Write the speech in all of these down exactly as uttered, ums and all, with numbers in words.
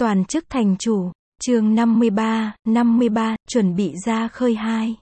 Toàn chức thành chủ, chương năm mươi ba, năm mươi ba, chuẩn bị ra khơi hai.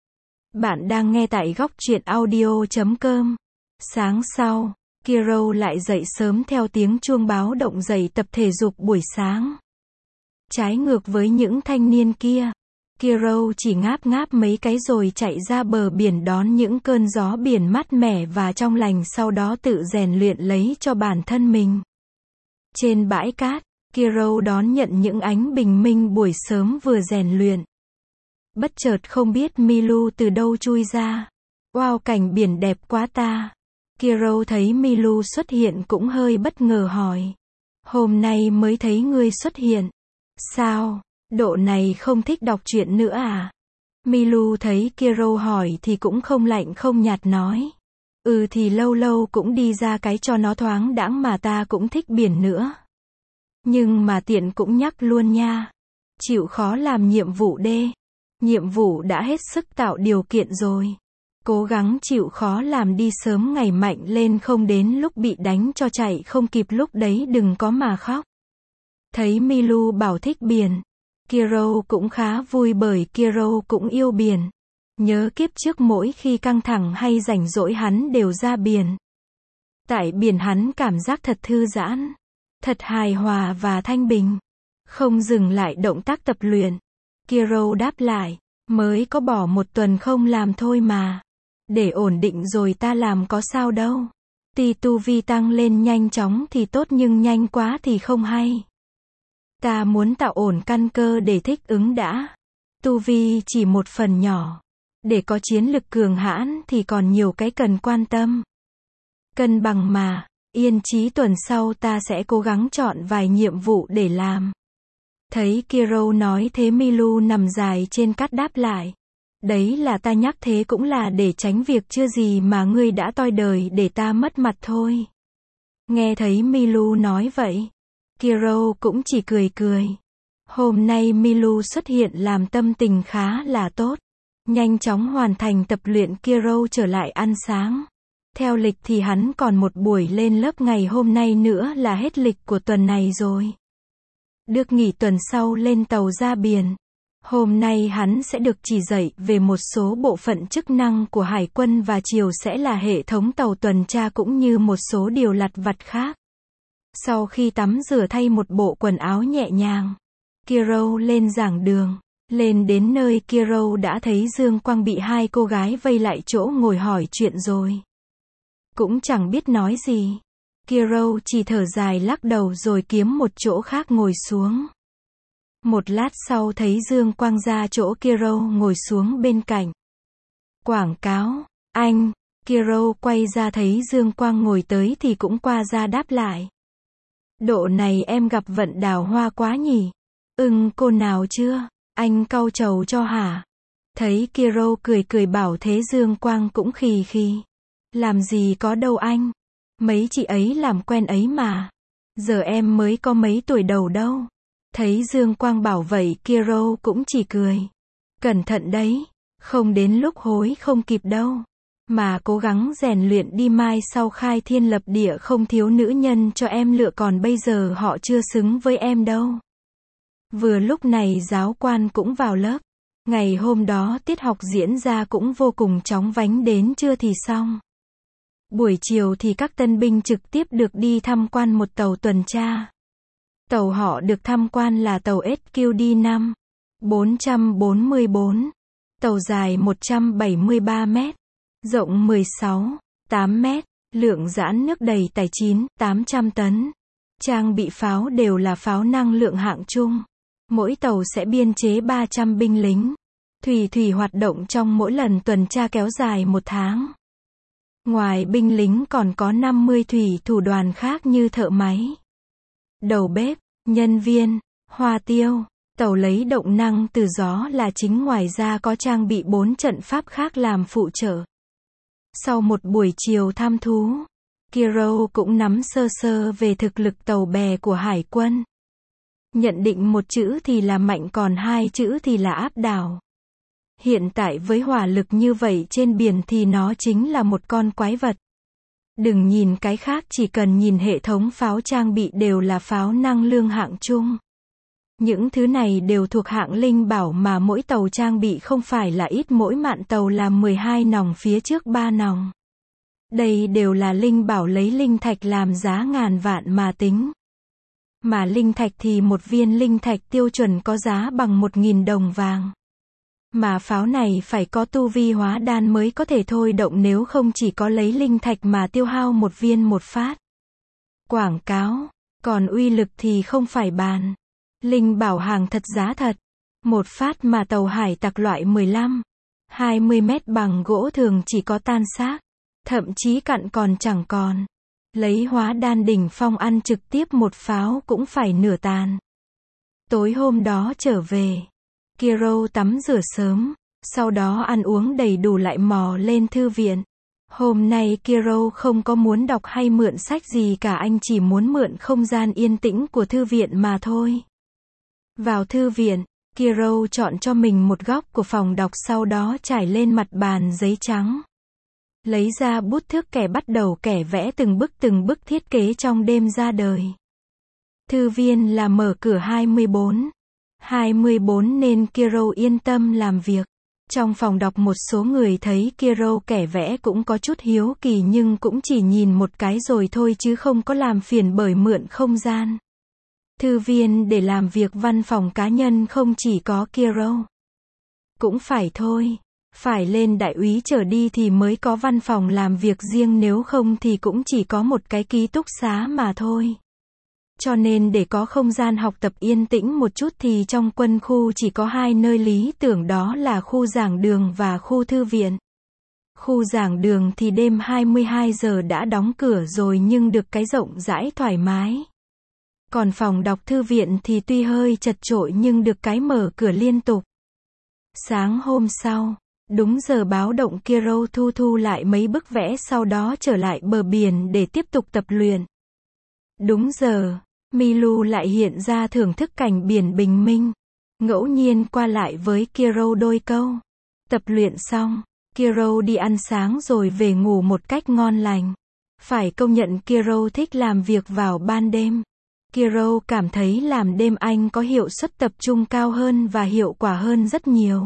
Bạn đang nghe tại góc truyện audio chấm com. Sáng sau, Kiro lại dậy sớm theo tiếng chuông báo động dậy tập thể dục buổi sáng. Trái ngược với những thanh niên kia, Kiro chỉ ngáp ngáp mấy cái rồi chạy ra bờ biển đón những cơn gió biển mát mẻ và trong lành, sau đó tự rèn luyện lấy cho bản thân mình. Trên bãi cát, Kiro đón nhận những ánh bình minh buổi sớm vừa rèn luyện. Bất chợt không biết Milu từ đâu chui ra. Wow, cảnh biển đẹp quá ta. Kiro thấy Milu xuất hiện cũng hơi bất ngờ hỏi. Hôm nay mới thấy ngươi xuất hiện. Sao, độ này không thích đọc truyện nữa à? Milu thấy Kiro hỏi thì cũng không lạnh không nhạt nói. Ừ thì lâu lâu cũng đi ra cái cho nó thoáng đãng mà, ta cũng thích biển nữa. Nhưng mà tiện cũng nhắc luôn nha. Chịu khó làm nhiệm vụ đê. Nhiệm vụ đã hết sức tạo điều kiện rồi. Cố gắng chịu khó làm đi sớm ngày mạnh lên, không đến lúc bị đánh cho chạy không kịp, lúc đấy đừng có mà khóc. Thấy Milu bảo thích biển, Kiro cũng khá vui bởi Kiro cũng yêu biển. Nhớ kiếp trước mỗi khi căng thẳng hay rảnh rỗi hắn đều ra biển. Tại biển hắn cảm giác thật thư giãn, thật hài hòa và thanh bình. Không dừng lại động tác tập luyện, Kiro đáp lại, mới có bỏ một tuần không làm thôi mà. Để ổn định rồi ta làm có sao đâu. Tuy tu vi tăng lên nhanh chóng thì tốt, nhưng nhanh quá thì không hay. Ta muốn tạo ổn căn cơ để thích ứng đã. Tu vi chỉ một phần nhỏ. Để có chiến lực cường hãn thì còn nhiều cái cần quan tâm. Cân bằng mà. Yên chí tuần sau ta sẽ cố gắng chọn vài nhiệm vụ để làm. Thấy Kiro nói thế, Milu nằm dài trên cát đáp lại. Đấy là ta nhắc thế cũng là để tránh việc chưa gì mà ngươi đã toi đời để ta mất mặt thôi. Nghe thấy Milu nói vậy, Kiro cũng chỉ cười cười. Hôm nay Milu xuất hiện làm tâm tình khá là tốt. Nhanh chóng hoàn thành tập luyện, Kiro trở lại ăn sáng. Theo lịch thì hắn còn một buổi lên lớp ngày hôm nay nữa là hết lịch của tuần này rồi. Được nghỉ tuần sau lên tàu ra biển. Hôm nay hắn sẽ được chỉ dạy về một số bộ phận chức năng của Hải quân và chiều sẽ là hệ thống tàu tuần tra cũng như một số điều lặt vặt khác. Sau khi tắm rửa thay một bộ quần áo nhẹ nhàng, Kiro lên giảng đường. Lên đến nơi, Kiro đã thấy Dương Quang bị hai cô gái vây lại chỗ ngồi hỏi chuyện rồi. Cũng chẳng biết nói gì. Kiro chỉ thở dài lắc đầu rồi kiếm một chỗ khác ngồi xuống. Một lát sau thấy Dương Quang ra chỗ Kiro ngồi xuống bên cạnh. Quảng cáo, anh. Kiro quay ra thấy Dương Quang ngồi tới thì cũng qua ra đáp lại. Độ này em gặp vận đào hoa quá nhỉ? Ưng cô nào chưa? Anh cau trầu cho hả? Thấy Kiro cười cười bảo thế, Dương Quang cũng khì khì. Làm gì có đâu anh. Mấy chị ấy làm quen ấy mà. Giờ em mới có mấy tuổi đầu đâu. Thấy Dương Quang bảo vậy, Kiro cũng chỉ cười. Cẩn thận đấy. Không đến lúc hối không kịp đâu. Mà cố gắng rèn luyện đi, mai sau khai thiên lập địa không thiếu nữ nhân cho em lựa, còn bây giờ họ chưa xứng với em đâu. Vừa lúc này giáo quan cũng vào lớp. Ngày hôm đó tiết học diễn ra cũng vô cùng chóng vánh, đến trưa thì xong. Buổi chiều thì các tân binh trực tiếp được đi tham quan một tàu tuần tra. Tàu họ được tham quan là tàu ét quy đê năm bốn bốn bốn. Tàu dài một trăm bảy mươi ba mét, rộng mười sáu phẩy tám mét, lượng giãn nước đầy tải chín nghìn tám trăm tấn. Trang bị pháo đều là pháo năng lượng hạng trung. Mỗi tàu sẽ biên chế ba trăm binh lính. Thủy thủy hoạt động trong mỗi lần tuần tra kéo dài một tháng. Ngoài binh lính còn có năm mươi thủy thủ đoàn khác như thợ máy, đầu bếp, nhân viên, hoa tiêu. Tàu lấy động năng từ gió là chính, ngoài ra có trang bị bốn trận pháp khác làm phụ trợ. Sau một buổi chiều thăm thú, Kiro cũng nắm sơ sơ về thực lực tàu bè của Hải quân. Nhận định một chữ thì là mạnh, còn hai chữ thì là áp đảo. Hiện tại với hỏa lực như vậy trên biển thì nó chính là một con quái vật. Đừng nhìn cái khác, chỉ cần nhìn hệ thống pháo trang bị đều là pháo năng lượng hạng trung. Những thứ này đều thuộc hạng linh bảo mà mỗi tàu trang bị không phải là ít, mỗi mạn tàu làm mười hai nòng phía trước ba nòng. Đây đều là linh bảo lấy linh thạch làm giá ngàn vạn mà tính. Mà linh thạch thì một viên linh thạch tiêu chuẩn có giá bằng một nghìn đồng vàng. Mà pháo này phải có tu vi hóa đan mới có thể thôi động, nếu không chỉ có lấy linh thạch mà tiêu hao một viên một phát. Quảng cáo, còn uy lực thì không phải bàn. Linh bảo hàng thật giá thật. Một phát mà tàu hải tặc loại mười lăm, hai mươi mét bằng gỗ thường chỉ có tan xác. Thậm chí cặn còn chẳng còn. Lấy hóa đan đỉnh phong ăn trực tiếp một pháo cũng phải nửa tàn. Tối hôm đó trở về, Kiro tắm rửa sớm, sau đó ăn uống đầy đủ lại mò lên thư viện. Hôm nay Kiro không có muốn đọc hay mượn sách gì cả, anh chỉ muốn mượn không gian yên tĩnh của thư viện mà thôi. Vào thư viện, Kiro chọn cho mình một góc của phòng đọc, sau đó trải lên mặt bàn giấy trắng. Lấy ra bút thước kẻ bắt đầu kẻ vẽ từng bức từng bức thiết kế trong đêm ra đời. Thư viên là mở cửa hai mươi bốn. hai mươi bốn nên Kiro yên tâm làm việc. Trong phòng đọc một số người thấy Kiro kẻ vẽ cũng có chút hiếu kỳ, nhưng cũng chỉ nhìn một cái rồi thôi chứ không có làm phiền bởi mượn không gian. Thư viên để làm việc văn phòng cá nhân không chỉ có Kiro. Cũng phải thôi. Phải lên đại úy trở đi thì mới có văn phòng làm việc riêng, nếu không thì cũng chỉ có một cái ký túc xá mà thôi. Cho nên để có không gian học tập yên tĩnh một chút thì trong quân khu chỉ có hai nơi lý tưởng, đó là khu giảng đường và khu thư viện. Khu giảng đường thì đêm hai mươi hai giờ đã đóng cửa rồi nhưng được cái rộng rãi thoải mái. Còn phòng đọc thư viện thì tuy hơi chật chội nhưng được cái mở cửa liên tục. Sáng hôm sau, đúng giờ báo động, Kiro thu thu lại mấy bức vẽ, sau đó trở lại bờ biển để tiếp tục tập luyện. Đúng giờ, Milu lại hiện ra thưởng thức cảnh biển bình minh. Ngẫu nhiên qua lại với Kiro đôi câu. Tập luyện xong, Kiro đi ăn sáng rồi về ngủ một cách ngon lành. Phải công nhận Kiro thích làm việc vào ban đêm. Kiro cảm thấy làm đêm anh có hiệu suất tập trung cao hơn và hiệu quả hơn rất nhiều.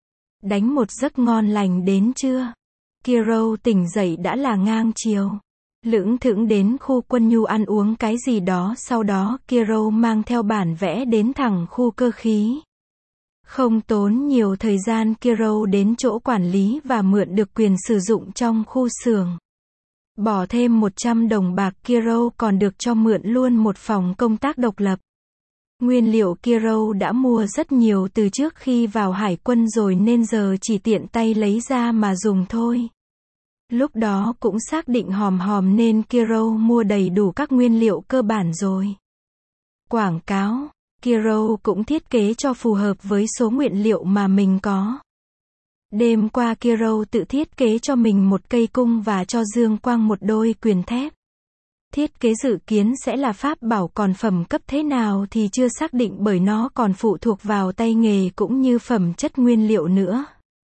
Đánh một giấc ngon lành đến trưa, Kiro tỉnh dậy đã là ngang chiều. Lững thững đến khu quân nhu ăn uống cái gì đó, sau đó Kiro mang theo bản vẽ đến thẳng khu cơ khí. Không tốn nhiều thời gian, Kiro đến chỗ quản lý và mượn được quyền sử dụng trong khu xưởng. Bỏ thêm một trăm đồng bạc, Kiro còn được cho mượn luôn một phòng công tác độc lập. Nguyên liệu Kiro đã mua rất nhiều từ trước khi vào hải quân rồi nên giờ chỉ tiện tay lấy ra mà dùng thôi. Lúc đó cũng xác định hòm hòm nên Kiro mua đầy đủ các nguyên liệu cơ bản rồi. Quảng cáo, Kiro cũng thiết kế cho phù hợp với số nguyên liệu mà mình có. Đêm qua Kiro tự thiết kế cho mình một cây cung và cho Dương Quang một đôi quyền thép. Thiết kế dự kiến sẽ là pháp bảo, còn phẩm cấp thế nào thì chưa xác định bởi nó còn phụ thuộc vào tay nghề cũng như phẩm chất nguyên liệu nữa.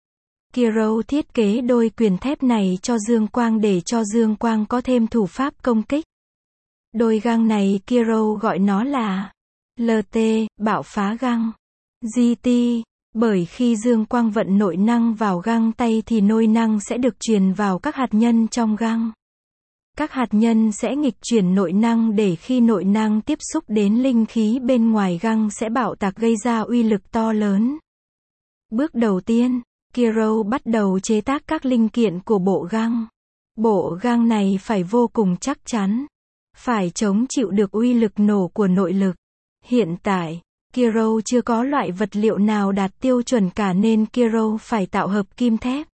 Kiro thiết kế đôi quyền thép này cho Dương Quang để cho Dương Quang có thêm thủ pháp công kích. Đôi găng này Kiro gọi nó là lờ tê, bạo phá găng. giê tê, bởi khi Dương Quang vận nội năng vào găng tay thì nội năng sẽ được truyền vào các hạt nhân trong găng. Các hạt nhân sẽ nghịch chuyển nội năng để khi nội năng tiếp xúc đến linh khí bên ngoài găng sẽ bạo tạc gây ra uy lực to lớn. Bước đầu tiên, Kiro bắt đầu chế tác các linh kiện của bộ găng. Bộ găng này phải vô cùng chắc chắn, phải chống chịu được uy lực nổ của nội lực. Hiện tại, Kiro chưa có loại vật liệu nào đạt tiêu chuẩn cả nên Kiro phải tạo hợp kim thép.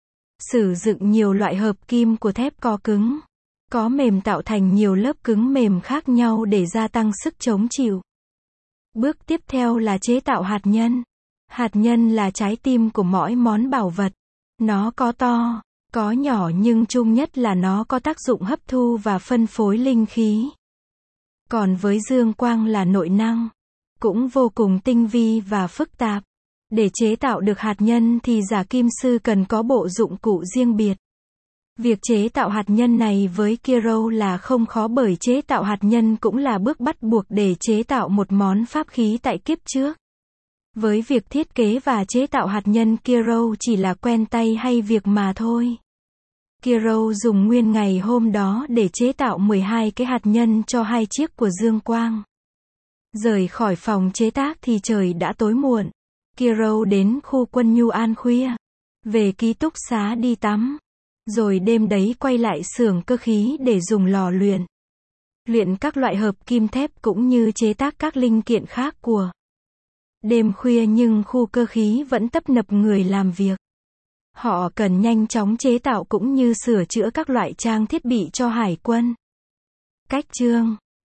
Sử dụng nhiều loại hợp kim của thép có cứng, có mềm tạo thành nhiều lớp cứng mềm khác nhau để gia tăng sức chống chịu. Bước tiếp theo là chế tạo hạt nhân. Hạt nhân là trái tim của mỗi món bảo vật. Nó có to, có nhỏ nhưng chung nhất là nó có tác dụng hấp thu và phân phối linh khí. Còn với Dương Quang là nội năng, cũng vô cùng tinh vi và phức tạp. Để chế tạo được hạt nhân thì giả kim sư cần có bộ dụng cụ riêng biệt. Việc chế tạo hạt nhân này với Kiro là không khó bởi chế tạo hạt nhân cũng là bước bắt buộc để chế tạo một món pháp khí tại kiếp trước. Với việc thiết kế và chế tạo hạt nhân Kiro chỉ là quen tay hay việc mà thôi. Kiro dùng nguyên ngày hôm đó để chế tạo mười hai cái hạt nhân cho hai chiếc của Dương Quang. Rời khỏi phòng chế tác thì trời đã tối muộn. Kiro đến khu quân nhu An khuya. Về ký túc xá đi tắm. Rồi đêm đấy quay lại xưởng cơ khí để dùng lò luyện. Luyện các loại hợp kim thép cũng như chế tác các linh kiện khác của. Đêm khuya nhưng khu cơ khí vẫn tấp nập người làm việc. Họ cần nhanh chóng chế tạo cũng như sửa chữa các loại trang thiết bị cho hải quân. Cách chương